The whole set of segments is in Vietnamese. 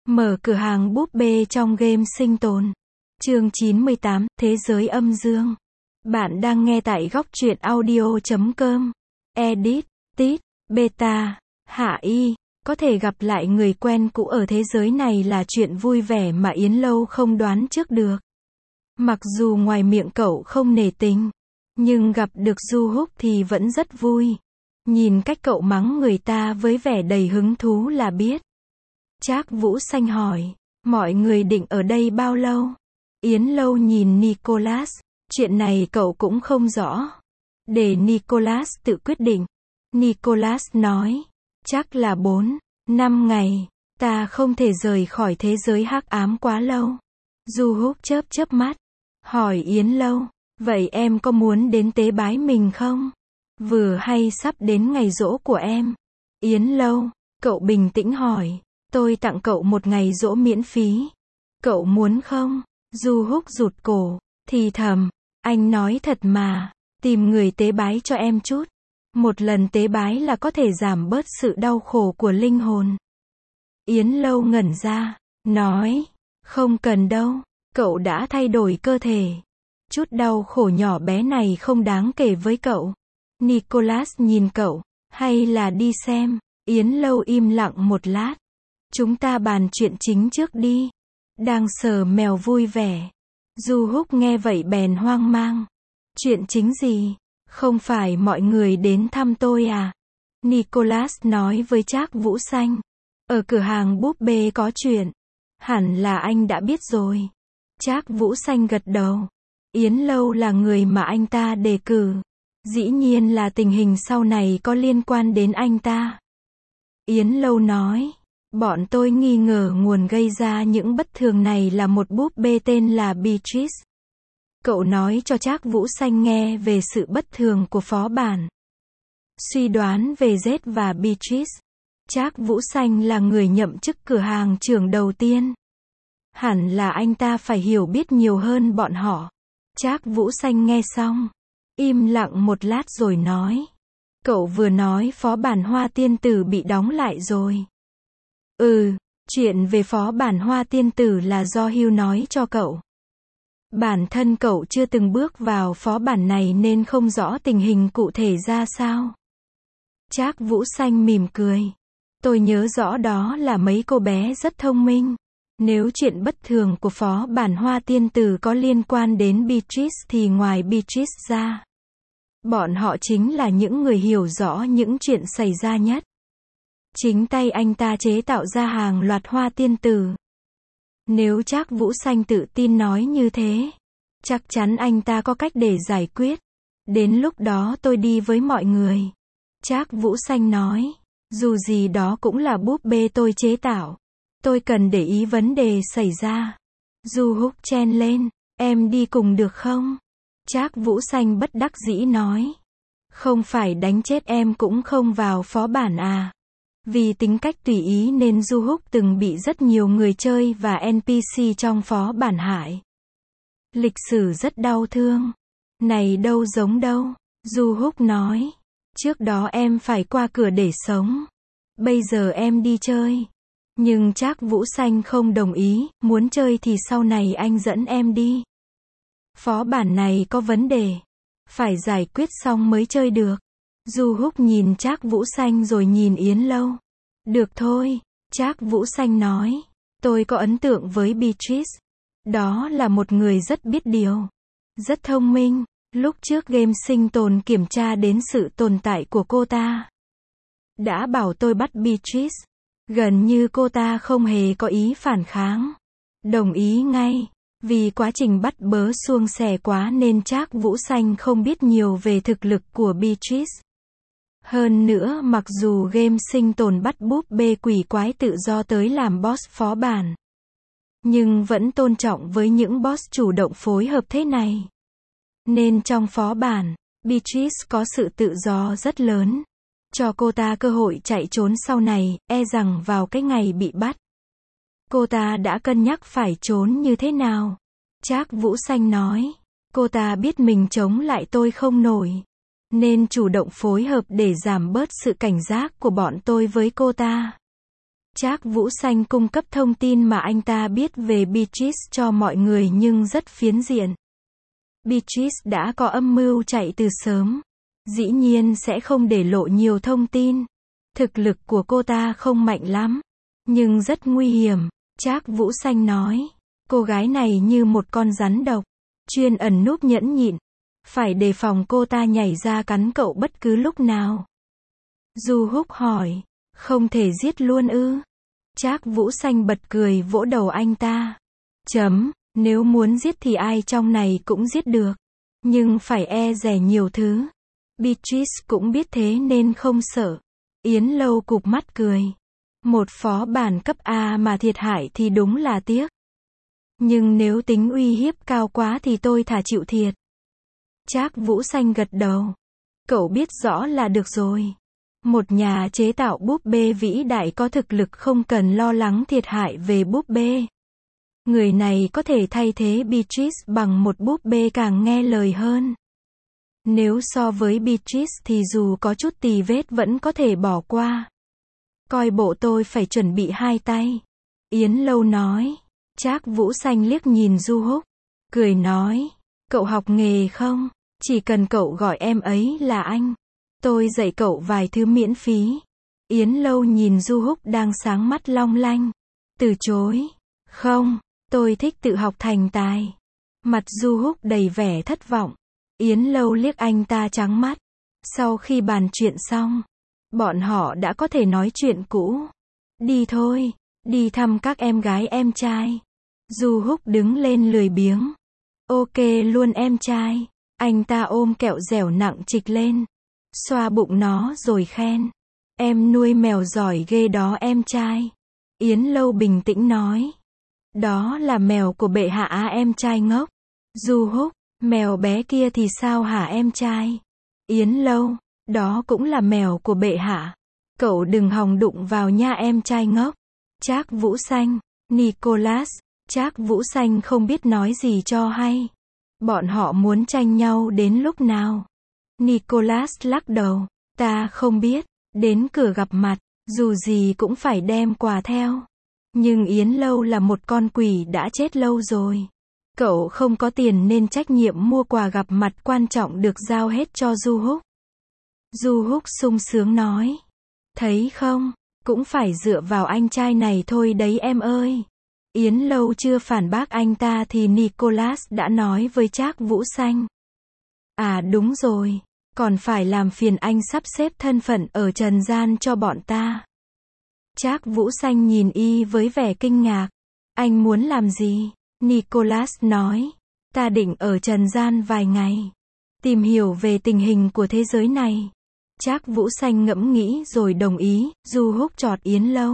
Mở cửa hàng búp bê trong game sinh tồn. Chương 98, Thế giới âm dương. Bạn đang nghe tại góc truyện audio.com. Edit, Tít, Beta, Hạ Y. Có thể gặp lại người quen cũ ở thế giới này là chuyện vui vẻ mà Yến Lâu không đoán trước được. Mặc dù ngoài miệng cậu không nể tình, nhưng gặp được Du Húc thì vẫn rất vui. Nhìn cách cậu mắng người ta với vẻ đầy hứng thú là biết. Trác Vũ Xanh hỏi, mọi người định ở đây bao lâu? Yến Lâu nhìn Nicholas, chuyện này cậu cũng không rõ. Để Nicholas tự quyết định. Nicholas nói, chắc là 4-5 ngày, ta không thể rời khỏi thế giới hắc ám quá lâu. Du Húc chớp mắt, hỏi Yến Lâu, vậy em có muốn đến tế bái mình không? Vừa hay sắp đến ngày giỗ của em. Yến Lâu, cậu bình tĩnh hỏi, tôi tặng cậu một ngày giỗ miễn phí. Cậu muốn không? Du Húc rụt cổ, thì thầm, anh nói thật mà, tìm người tế bái cho em chút. Một lần tế bái là có thể giảm bớt sự đau khổ của linh hồn. Yến Lâu ngẩn ra, nói, không cần đâu, cậu đã thay đổi cơ thể. Chút đau khổ nhỏ bé này không đáng kể với cậu. Nicholas nhìn cậu, hay là đi xem. Yến Lâu im lặng một lát. Chúng ta bàn chuyện chính trước đi. Đang sờ mèo vui vẻ. Du Húc nghe vậy bèn hoang mang. Chuyện chính gì? Không phải mọi người đến thăm tôi à? Nicholas nói với Trác Vũ Xanh. Ở cửa hàng búp bê có chuyện. Hẳn là anh đã biết rồi. Trác Vũ Xanh gật đầu. Yến Lâu là người mà anh ta đề cử. Dĩ nhiên là tình hình sau này có liên quan đến anh ta. Yến Lâu nói, bọn tôi nghi ngờ nguồn gây ra những bất thường này là một búp bê tên là Beatrice. Cậu nói cho Trác Vũ Xanh nghe về sự bất thường của phó bản. Suy đoán về Z và Beatrice. Trác Vũ Xanh là người nhậm chức cửa hàng trưởng đầu tiên. Hẳn là anh ta phải hiểu biết nhiều hơn bọn họ. Trác Vũ Xanh nghe xong, im lặng một lát rồi nói. Cậu vừa nói phó bản Hoa Tiên Tử bị đóng lại rồi. Chuyện về phó bản Hoa Tiên Tử là do Hugh nói cho cậu. Bản thân cậu chưa từng bước vào phó bản này nên không rõ tình hình cụ thể ra sao. Trác Vũ Xanh mỉm cười. Tôi nhớ rõ đó là mấy cô bé rất thông minh. Nếu chuyện bất thường của phó bản Hoa Tiên Tử có liên quan đến Beatrice thì ngoài Beatrice ra, bọn họ chính là những người hiểu rõ những chuyện xảy ra nhất. Chính tay anh ta chế tạo ra hàng loạt Hoa Tiên Tử. Nếu Trác Vũ Xanh tự tin nói như thế, chắc chắn anh ta có cách để giải quyết. Đến lúc đó tôi đi với mọi người. Trác Vũ Xanh nói, dù gì đó cũng là búp bê tôi chế tạo. Tôi cần để ý vấn đề xảy ra. Du Húc chen lên, em đi cùng được không? Trác Vũ Xanh bất đắc dĩ nói. Không phải đánh chết em cũng không vào phó bản à? Vì tính cách tùy ý nên Du Húc từng bị rất nhiều người chơi và NPC trong phó bản hại. Lịch sử rất đau thương. Này đâu giống đâu. Du Húc nói. Trước đó em phải qua cửa để sống. Bây giờ em đi chơi. Nhưng Trác Vũ Xanh không đồng ý, muốn chơi thì sau này anh dẫn em đi. Phó bản này có vấn đề. Phải giải quyết xong mới chơi được. Du Húc nhìn Trác Vũ Xanh rồi nhìn Yến Lâu. Được thôi, Trác Vũ Xanh nói. Tôi có ấn tượng với Beatrice. Đó là một người rất biết điều. Rất thông minh. Lúc trước game sinh tồn kiểm tra đến sự tồn tại của cô ta. Đã bảo tôi bắt Beatrice. Gần như cô ta không hề có ý phản kháng. Đồng ý ngay. Vì quá trình bắt bớ suông sẻ quá nên Trác Vũ Xanh không biết nhiều về thực lực của Beatrice. Hơn nữa mặc dù game sinh tồn bắt búp bê quỷ quái tự do tới làm boss phó bản, nhưng vẫn tôn trọng với những boss chủ động phối hợp thế này. Nên trong phó bản, Beatrice có sự tự do rất lớn. Cho cô ta cơ hội chạy trốn sau này, e rằng vào cái ngày bị bắt. Cô ta đã cân nhắc phải trốn như thế nào. Trác Vũ Xanh nói, cô ta biết mình chống lại tôi không nổi. Nên chủ động phối hợp để giảm bớt sự cảnh giác của bọn tôi với cô ta. Trác Vũ Xanh cung cấp thông tin mà anh ta biết về Beatrice cho mọi người nhưng rất phiến diện. Beatrice đã có âm mưu chạy từ sớm. Dĩ nhiên sẽ không để lộ nhiều thông tin. Thực lực của cô ta không mạnh lắm, nhưng rất nguy hiểm. Trác Vũ Xanh nói, cô gái này như một con rắn độc, chuyên ẩn núp nhẫn nhịn. Phải đề phòng cô ta nhảy ra cắn cậu bất cứ lúc nào. Du Húc hỏi, không thể giết luôn ư? Trác Vũ Xanh bật cười vỗ đầu anh ta. Nếu muốn giết thì ai trong này cũng giết được. Nhưng phải e dè nhiều thứ. Beatrice cũng biết thế nên không sợ. Yến Lâu cụp mắt cười. Một phó bản cấp A mà thiệt hại thì đúng là tiếc. Nhưng nếu tính uy hiếp cao quá thì tôi thà chịu thiệt. Trác Vũ Xanh gật đầu. Cậu biết rõ là được rồi. Một nhà chế tạo búp bê vĩ đại có thực lực không cần lo lắng thiệt hại về búp bê. Người này có thể thay thế Beatrice bằng một búp bê càng nghe lời hơn. Nếu so với Beatrice thì dù có chút tì vết vẫn có thể bỏ qua. Coi bộ tôi phải chuẩn bị hai tay. Yến Lâu nói. Trác Vũ Xanh liếc nhìn Du Húc. Cười nói. Cậu học nghề không? Chỉ cần cậu gọi em ấy là anh. Tôi dạy cậu vài thứ miễn phí. Yến Lâu nhìn Du Húc đang sáng mắt long lanh. Từ chối. Không, tôi thích tự học thành tài. Mặt Du Húc đầy vẻ thất vọng. Yến Lâu liếc anh ta trắng mắt. Sau khi bàn chuyện xong, bọn họ đã có thể nói chuyện cũ. Đi thôi, đi thăm các em gái em trai. Du Húc đứng lên lười biếng. Ok luôn em trai. Anh ta ôm kẹo dẻo nặng trịch lên. Xoa bụng nó rồi khen. Em nuôi mèo giỏi ghê đó em trai. Yến Lâu bình tĩnh nói. Đó là mèo của bệ hạ á em trai ngốc. Du Húc, mèo bé kia thì sao hả em trai? Yến Lâu, đó cũng là mèo của bệ hạ. Cậu đừng hòng đụng vào nha em trai ngốc. Trác Vũ Xanh, Nicholas. Trác Vũ Xanh không biết nói gì cho hay. Bọn họ muốn tranh nhau đến lúc nào? Nicholas lắc đầu. Ta không biết. Đến cửa gặp mặt, dù gì cũng phải đem quà theo. Nhưng Yến Lâu là một con quỷ đã chết lâu rồi. Cậu không có tiền nên trách nhiệm mua quà gặp mặt quan trọng được giao hết cho Du Húc. Du Húc sung sướng nói. Thấy không, cũng phải dựa vào anh trai này thôi đấy em ơi. Yến Lâu chưa phản bác anh ta thì Nicholas đã nói với Trác Vũ Xanh. À đúng rồi, còn phải làm phiền anh sắp xếp thân phận ở trần gian cho bọn ta. Trác Vũ Xanh nhìn y với vẻ kinh ngạc. Anh muốn làm gì? Nicholas nói. Ta định ở trần gian vài ngày. Tìm hiểu về tình hình của thế giới này. Trác Vũ Xanh ngẫm nghĩ rồi đồng ý. Du Húc chọt Yến Lâu.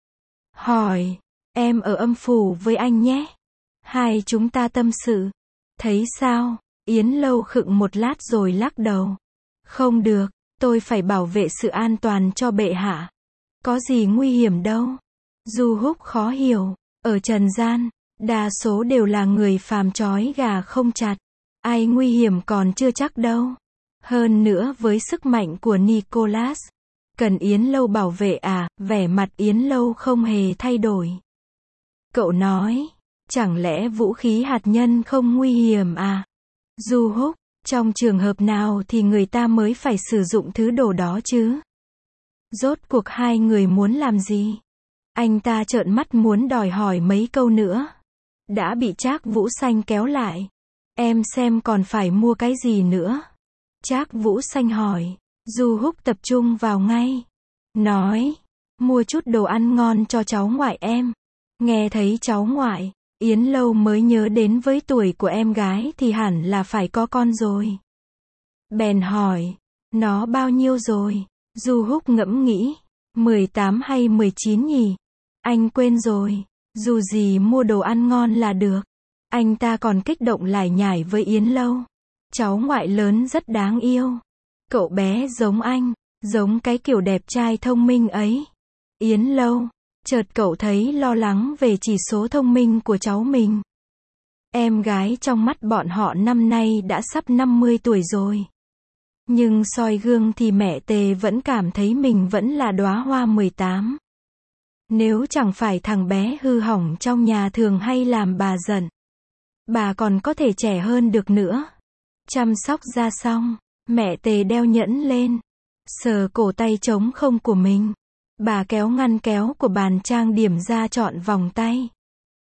Hỏi. Em ở âm phủ với anh nhé. Hai chúng ta tâm sự. Thấy sao? Yến Lâu khựng một lát rồi lắc đầu. Không được, tôi phải bảo vệ sự an toàn cho bệ hạ. Có gì nguy hiểm đâu. Du Húc khó hiểu. Ở trần gian, đa số đều là người phàm trói gà không chặt. Ai nguy hiểm còn chưa chắc đâu. Hơn nữa với sức mạnh của Nicholas, cần Yến Lâu bảo vệ à? Vẻ mặt Yến Lâu không hề thay đổi. Cậu nói, chẳng lẽ vũ khí hạt nhân không nguy hiểm à? Du Húc, trong trường hợp nào thì người ta mới phải sử dụng thứ đồ đó chứ? Rốt cuộc hai người muốn làm gì? Anh ta trợn mắt muốn đòi hỏi mấy câu nữa. Đã bị Trác Vũ Xanh kéo lại. Em xem còn phải mua cái gì nữa? Trác Vũ Xanh hỏi. Du Húc tập trung vào ngay. Nói, mua chút đồ ăn ngon cho cháu ngoại em. Nghe thấy cháu ngoại, Yến Lâu mới nhớ đến với tuổi của em gái thì hẳn là phải có con rồi. Bèn hỏi, nó bao nhiêu rồi? Du Húc ngẫm nghĩ, 18 hay 19 nhỉ? Anh quên rồi, dù gì mua đồ ăn ngon là được. Anh ta còn kích động lải nhải với Yến Lâu. Cháu ngoại lớn rất đáng yêu. Cậu bé giống anh, giống cái kiểu đẹp trai thông minh ấy. Yến Lâu, chợt cậu thấy lo lắng về chỉ số thông minh của cháu mình. Em gái trong mắt bọn họ năm nay đã sắp 50 tuổi rồi. Nhưng soi gương thì mẹ Tề vẫn cảm thấy mình vẫn là đóa hoa 18. Nếu chẳng phải thằng bé hư hỏng trong nhà thường hay làm bà giận, bà còn có thể trẻ hơn được nữa. Chăm sóc ra xong, mẹ Tề đeo nhẫn lên, sờ cổ tay trống không của mình. Bà kéo ngăn kéo của bàn trang điểm ra chọn vòng tay.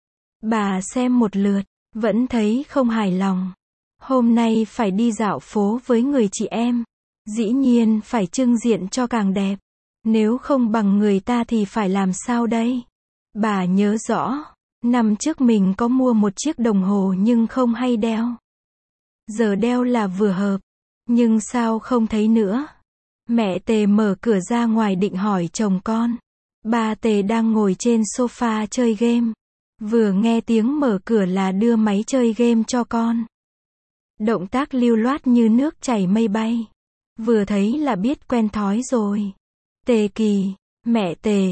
Bà xem một lượt, vẫn thấy không hài lòng. Hôm nay phải đi dạo phố với người chị em. Dĩ nhiên phải trưng diện cho càng đẹp. Nếu không bằng người ta thì phải làm sao đây? Bà nhớ rõ, năm trước mình có mua một chiếc đồng hồ nhưng không hay đeo. Giờ đeo là vừa hợp, nhưng sao không thấy nữa? Mẹ Tề mở cửa ra ngoài định hỏi chồng con. Ba Tề đang ngồi trên sofa chơi game. Vừa nghe tiếng mở cửa là đưa máy chơi game cho con. Động tác lưu loát như nước chảy mây bay. Vừa thấy là biết quen thói rồi. Tề Kỳ, mẹ Tề,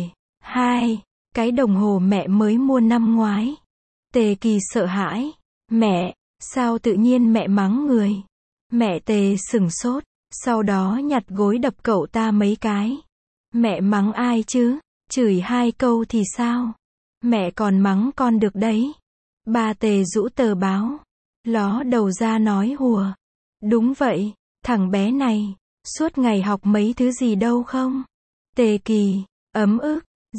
cái đồng hồ mẹ mới mua năm ngoái. Tề Kỳ sợ hãi. Mẹ, sao tự nhiên mẹ mắng người? Mẹ Tề sửng sốt, sau đó nhặt gối đập cậu ta mấy cái. Mẹ mắng ai chứ? Chửi 2 câu thì sao? Mẹ còn mắng con được đấy. Ba Tề rũ tờ báo, ló đầu ra nói hùa. Đúng vậy, thằng bé này, suốt ngày học mấy thứ gì đâu không? Tề Kỳ, ấm ức,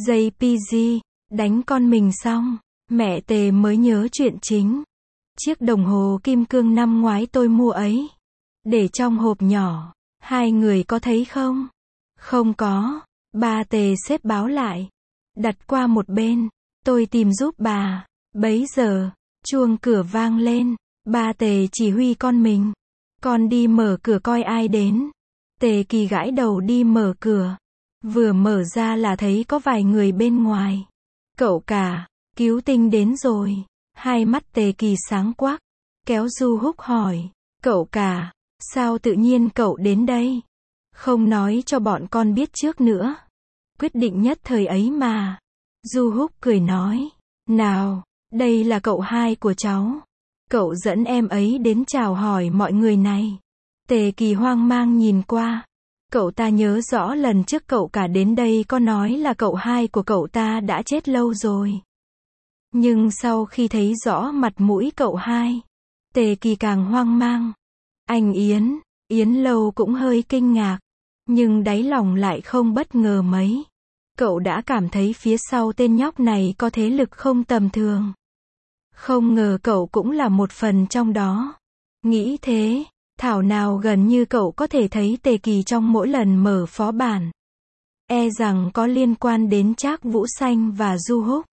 JPG, đánh con mình xong, mẹ Tề mới nhớ chuyện chính. Chiếc đồng hồ kim cương năm ngoái tôi mua ấy, để trong hộp nhỏ, 2 người có thấy không? Không có. Ba Tề xếp báo lại, đặt qua một bên, tôi tìm giúp bà. Bấy giờ, chuông cửa vang lên, ba Tề chỉ huy con mình. Con đi mở cửa coi ai đến. Tề Kỳ gãi đầu đi mở cửa. Vừa mở ra là thấy có vài người bên ngoài. Cậu cả, cứu tinh đến rồi. Hai mắt Tề Kỳ sáng quắc, kéo Du Húc hỏi, cậu cả, sao tự nhiên cậu đến đây? Không nói cho bọn con biết trước nữa. Quyết định nhất thời ấy mà. Du Húc cười nói, nào, đây là cậu hai của cháu. Cậu dẫn em ấy đến chào hỏi mọi người này. Tề Kỳ hoang mang nhìn qua. Cậu ta nhớ rõ lần trước cậu cả đến đây có nói là cậu hai của cậu ta đã chết lâu rồi. Nhưng sau khi thấy rõ mặt mũi cậu hai, Tề Kỳ càng hoang mang. Anh Yến Lâu cũng hơi kinh ngạc, nhưng đáy lòng lại không bất ngờ mấy. Cậu đã cảm thấy phía sau tên nhóc này có thế lực không tầm thường. Không ngờ cậu cũng là một phần trong đó. Nghĩ thế, thảo nào gần như cậu có thể thấy Tề Kỳ trong mỗi lần mở phó bản. E rằng có liên quan đến Trác Vũ Xanh và Du Húc.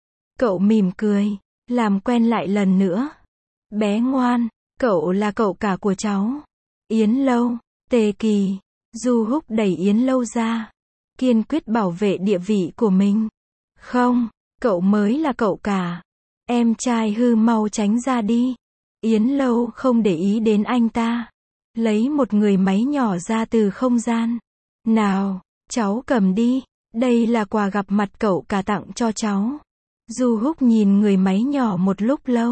Cậu mỉm cười, làm quen lại lần nữa. Bé ngoan, cậu là cậu cả của cháu. Yến Lâu, Tề Kỳ, Du Húc đẩy Yến Lâu ra, kiên quyết bảo vệ địa vị của mình. Không, cậu mới là cậu cả. Em trai hư mau tránh ra đi. Yến Lâu không để ý đến anh ta. Lấy một người máy nhỏ ra từ không gian. Nào, cháu cầm đi. Đây là quà gặp mặt cậu cả tặng cho cháu. Du Húc nhìn người máy nhỏ một lúc lâu.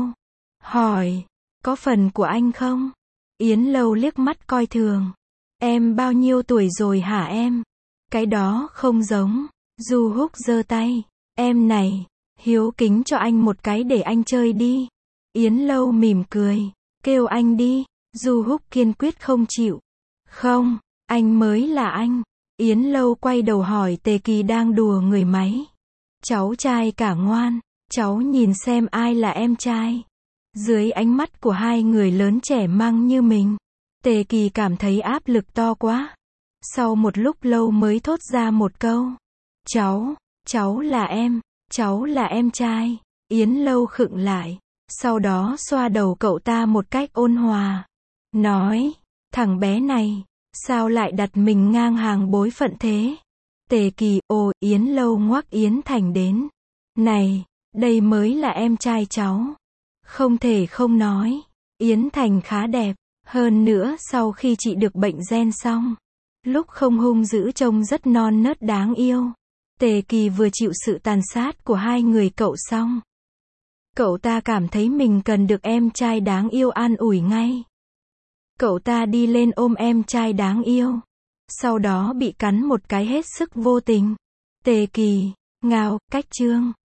Hỏi, có phần của anh không? Yến Lâu liếc mắt coi thường. Em bao nhiêu tuổi rồi hả em? Cái đó không giống. Du Húc giơ tay. Em này, hiếu kính cho anh một cái để anh chơi đi. Yến Lâu mỉm cười. Kêu anh đi. Du Húc kiên quyết không chịu. Không, anh mới là anh. Yến Lâu quay đầu hỏi Tề Kỳ đang đùa người máy. Cháu trai cả ngoan, cháu nhìn xem ai là em trai. Dưới ánh mắt của hai người lớn trẻ măng như mình, Tề Kỳ cảm thấy áp lực to quá. Sau một lúc lâu mới thốt ra một câu. Cháu là em trai. Yến Lâu khựng lại, sau đó xoa đầu cậu ta một cách ôn hòa. Nói, thằng bé này, sao lại đặt mình ngang hàng bối phận thế? Tề Kỳ, Yến Lâu ngoắc Yến Thành đến. Này, đây mới là em trai cháu. Không thể không nói, Yến Thành khá đẹp. Hơn nữa sau khi chị được bệnh gen xong, lúc không hung dữ trông rất non nớt đáng yêu. Tề Kỳ vừa chịu sự tàn sát của hai người cậu xong, cậu ta cảm thấy mình cần được em trai đáng yêu an ủi ngay. Cậu ta đi lên ôm em trai đáng yêu, sau đó bị cắn một cái hết sức vô tình. Tề Kỳ, Ngao, cách chương.